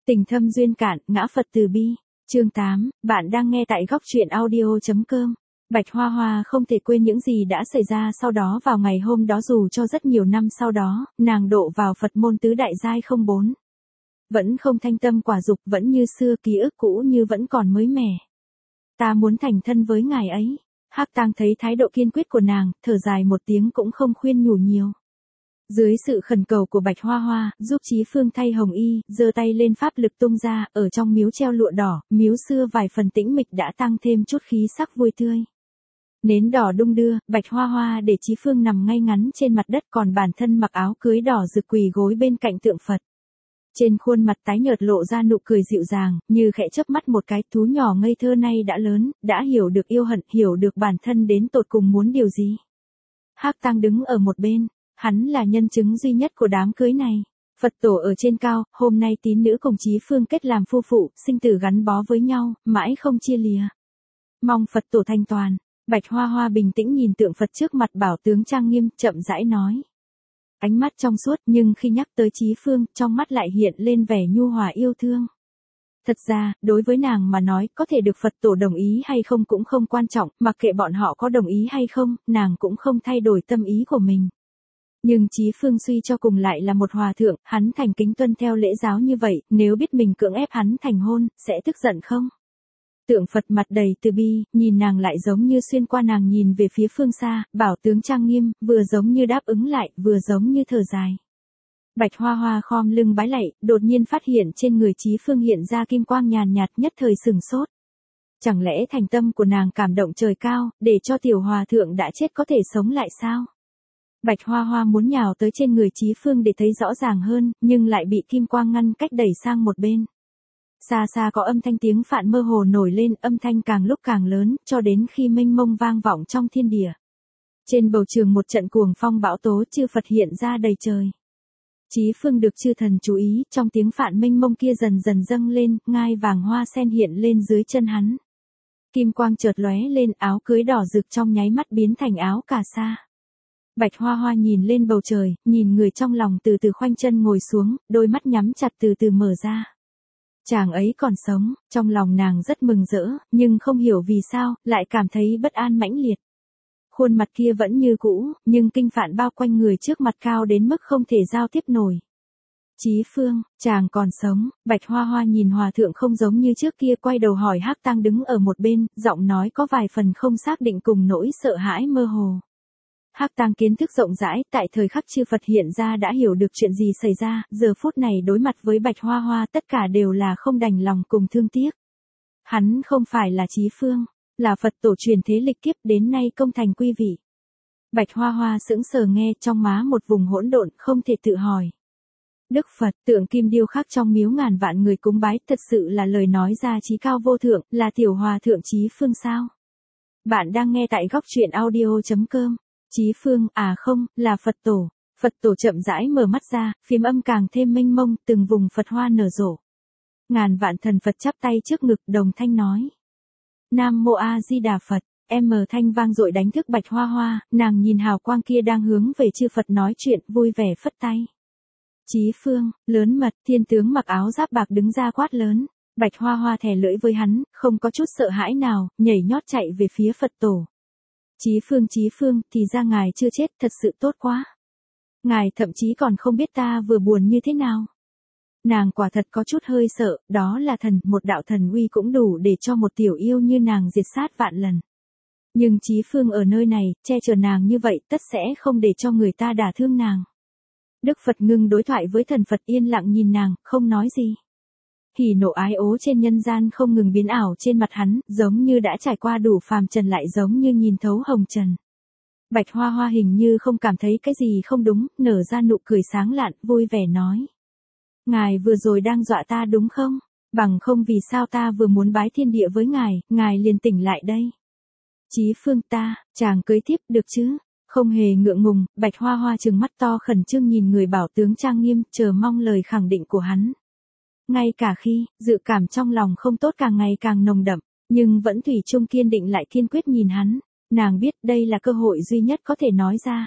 Tình thâm duyên cạn, ngã Phật từ bi. Chương 8, bạn đang nghe tại góc truyện audio.com. Bạch Hoa Hoa không thể quên những gì đã xảy ra sau đó vào ngày hôm đó, dù cho rất nhiều năm sau đó, nàng độ vào Phật môn tứ đại giai không 4. Vẫn không thanh tâm quả dục, vẫn như xưa, ký ức cũ như vẫn còn mới mẻ. Ta muốn thành thân với ngài ấy. Hắc Tang thấy thái độ kiên quyết của nàng, thở dài một tiếng cũng không khuyên nhủ nhiều. Dưới sự khẩn cầu của Bạch Hoa Hoa, giúp Chí Phương thay hồng y, giơ tay lên pháp lực tung ra, ở trong miếu treo lụa đỏ, miếu xưa vài phần tĩnh mịch đã tăng thêm chút khí sắc vui tươi. Nến đỏ đung đưa, Bạch Hoa Hoa để Chí Phương nằm ngay ngắn trên mặt đất, còn bản thân mặc áo cưới đỏ rực quỳ gối bên cạnh tượng Phật. Trên khuôn mặt tái nhợt lộ ra nụ cười dịu dàng, như khẽ chớp mắt một cái, thú nhỏ ngây thơ nay đã lớn, đã hiểu được yêu hận, hiểu được bản thân đến tột cùng muốn điều gì. Hắc Tang đứng ở một bên. Hắn là nhân chứng duy nhất của đám cưới này. Phật tổ ở trên cao, hôm nay tín nữ cùng Chí Phương kết làm phu phụ, sinh tử gắn bó với nhau, mãi không chia lìa. Mong Phật tổ thanh toàn. Bạch Hoa Hoa bình tĩnh nhìn tượng Phật trước mặt bảo tướng trang nghiêm, chậm rãi nói. Ánh mắt trong suốt, nhưng khi nhắc tới Chí Phương, trong mắt lại hiện lên vẻ nhu hòa yêu thương. Thật ra, đối với nàng mà nói, có thể được Phật tổ đồng ý hay không cũng không quan trọng, mặc kệ bọn họ có đồng ý hay không, nàng cũng không thay đổi tâm ý của mình. Nhưng Chí Phương suy cho cùng lại là một hòa thượng, hắn thành kính tuân theo lễ giáo như vậy, nếu biết mình cưỡng ép hắn thành hôn, sẽ tức giận không? Tượng Phật mặt đầy từ bi, nhìn nàng lại giống như xuyên qua nàng nhìn về phía phương xa, bảo tướng trang nghiêm, vừa giống như đáp ứng lại, vừa giống như thở dài. Bạch Hoa Hoa khom lưng bái lạy, đột nhiên phát hiện trên người Chí Phương hiện ra kim quang nhàn nhạt, nhất thời sừng sốt. Chẳng lẽ thành tâm của nàng cảm động trời cao, để cho tiểu hòa thượng đã chết có thể sống lại sao? Bạch Hoa Hoa muốn nhào tới trên người Chí Phương để thấy rõ ràng hơn, nhưng lại bị kim quang ngăn cách đẩy sang một bên. Xa xa có âm thanh tiếng Phạn mơ hồ nổi lên, âm thanh càng lúc càng lớn, cho đến khi mênh mông vang vọng trong thiên địa. Trên bầu trường một trận cuồng phong bão tố, chư Phật hiện ra đầy trời. Chí Phương được chư thần chú ý, trong tiếng Phạn mênh mông kia dần dần dâng lên, ngai vàng hoa sen hiện lên dưới chân hắn. Kim quang chợt lóe lên, áo cưới đỏ rực trong nháy mắt biến thành áo cà sa. Bạch Hoa Hoa nhìn lên bầu trời, nhìn người trong lòng từ từ khoanh chân ngồi xuống, đôi mắt nhắm chặt từ từ mở ra. Chàng ấy còn sống, trong lòng nàng rất mừng rỡ, nhưng không hiểu vì sao, lại cảm thấy bất an mãnh liệt. Khuôn mặt kia vẫn như cũ, nhưng kinh phạn bao quanh người trước mặt cao đến mức không thể giao tiếp nổi. Chí Phương, chàng còn sống. Bạch Hoa Hoa nhìn hòa thượng không giống như trước kia, quay đầu hỏi Hắc Tang đứng ở một bên, giọng nói có vài phần không xác định cùng nỗi sợ hãi mơ hồ. Hắc Tang kiến thức rộng rãi, tại thời khắc chư Phật hiện ra đã hiểu được chuyện gì xảy ra, giờ phút này đối mặt với Bạch Hoa Hoa tất cả đều là không đành lòng cùng thương tiếc. Hắn không phải là Chí Phương, là Phật tổ truyền thế lịch kiếp đến nay công thành quy vị. Bạch Hoa Hoa sững sờ nghe, trong má một vùng hỗn độn, không thể tự hỏi. Đức Phật, tượng kim điêu khắc trong miếu ngàn vạn người cúng bái, thật sự là lời nói ra chí cao vô thượng, là tiểu hòa thượng Chí Phương sao? Bạn đang nghe tại góc truyện audio.com. Chí Phương, à không, là Phật tổ. Phật tổ chậm rãi mở mắt ra, phiếm âm càng thêm mênh mông, từng vùng Phật hoa nở rộ. Ngàn vạn thần Phật chắp tay trước ngực, đồng thanh nói. Nam Mô A Di Đà Phật. Thanh vang dội đánh thức Bạch Hoa Hoa, nàng nhìn hào quang kia đang hướng về chư Phật nói chuyện, vui vẻ phất tay. Chí Phương, lớn mật, thiên tướng mặc áo giáp bạc đứng ra quát lớn. Bạch Hoa Hoa thè lưỡi với hắn, không có chút sợ hãi nào, nhảy nhót chạy về phía Phật tổ. Chí Phương, thì ra ngài chưa chết, thật sự tốt quá. Ngài thậm chí còn không biết ta vừa buồn như thế nào. Nàng quả thật có chút hơi sợ, đó là thần, một đạo thần uy cũng đủ để cho một tiểu yêu như nàng diệt sát vạn lần. Nhưng Chí Phương ở nơi này, che chở nàng như vậy, tất sẽ không để cho người ta đả thương nàng. Đức Phật ngưng đối thoại với thần Phật, yên lặng nhìn nàng, không nói gì. Hỉ nộ ái ố trên nhân gian không ngừng biến ảo trên mặt hắn, giống như đã trải qua đủ phàm trần, lại giống như nhìn thấu hồng trần. Bạch Hoa Hoa hình như không cảm thấy cái gì không đúng, nở ra nụ cười sáng lạn, vui vẻ nói. Ngài vừa rồi đang dọa ta đúng không? Bằng không vì sao ta vừa muốn bái thiên địa với ngài liền tỉnh lại đây. Chí Phương, chàng cưới tiếp được chứ? Không hề ngượng ngùng, Bạch Hoa Hoa trừng mắt to khẩn trương nhìn người bảo tướng trang nghiêm, chờ mong lời khẳng định của hắn. Ngay cả khi, dự cảm trong lòng không tốt càng ngày càng nồng đậm, nhưng vẫn thủy chung kiên định lại kiên quyết nhìn hắn, nàng biết đây là cơ hội duy nhất có thể nói ra.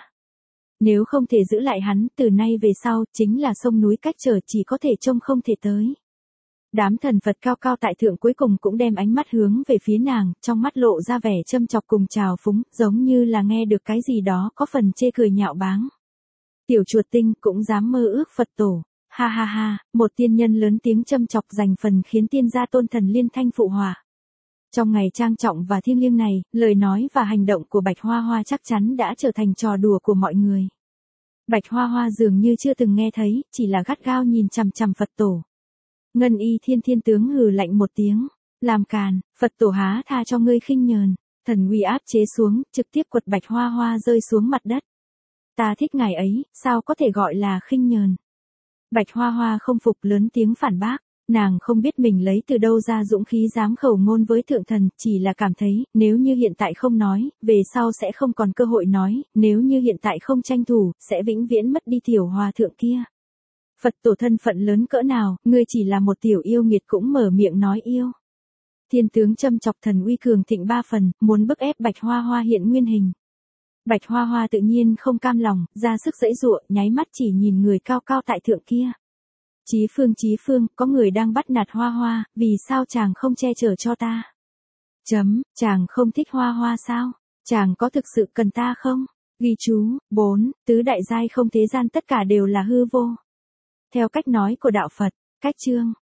Nếu không thể giữ lại hắn, từ nay về sau, chính là sông núi cách trở, chỉ có thể trông không thể tới. Đám thần Phật cao cao tại thượng cuối cùng cũng đem ánh mắt hướng về phía nàng, trong mắt lộ ra vẻ châm chọc cùng trào phúng, giống như là nghe được cái gì đó có phần chê cười nhạo báng. Tiểu chuột tinh cũng dám mơ ước Phật tổ. Ha ha ha, một tiên nhân lớn tiếng châm chọc dành phần khiến tiên gia tôn thần liên thanh phụ họa. Trong ngày trang trọng và thiêng liêng này, lời nói và hành động của Bạch Hoa Hoa chắc chắn đã trở thành trò đùa của mọi người. Bạch Hoa Hoa dường như chưa từng nghe thấy, chỉ là gắt gao nhìn chằm chằm Phật tổ. Ngân Y Thiên Thiên tướng hừ lạnh một tiếng, làm càn, Phật tổ há tha cho ngươi khinh nhờn, thần uy áp chế xuống, trực tiếp quật Bạch Hoa Hoa rơi xuống mặt đất. Ta thích ngài ấy, sao có thể gọi là khinh nhờn? Bạch Hoa Hoa không phục lớn tiếng phản bác, nàng không biết mình lấy từ đâu ra dũng khí dám khẩu ngôn với thượng thần, chỉ là cảm thấy, nếu như hiện tại không nói, về sau sẽ không còn cơ hội nói, nếu như hiện tại không tranh thủ, sẽ vĩnh viễn mất đi tiểu hòa thượng kia. Phật tổ thân phận lớn cỡ nào, ngươi chỉ là một tiểu yêu nghiệt cũng mở miệng nói yêu. Thiên tướng châm chọc thần uy cường thịnh 3 phần, muốn bức ép Bạch Hoa Hoa hiện nguyên hình. Bạch Hoa Hoa tự nhiên không cam lòng, ra sức giãy giụa, nháy mắt chỉ nhìn người cao cao tại thượng kia. Chí Phương, có người đang bắt nạt Hoa Hoa, vì sao chàng không che chở cho ta? Chàng không thích Hoa Hoa sao? Chàng có thực sự cần ta không? Ghi chú, 4, tứ đại giai không thế gian tất cả đều là hư vô. Theo cách nói của đạo Phật, cách chương.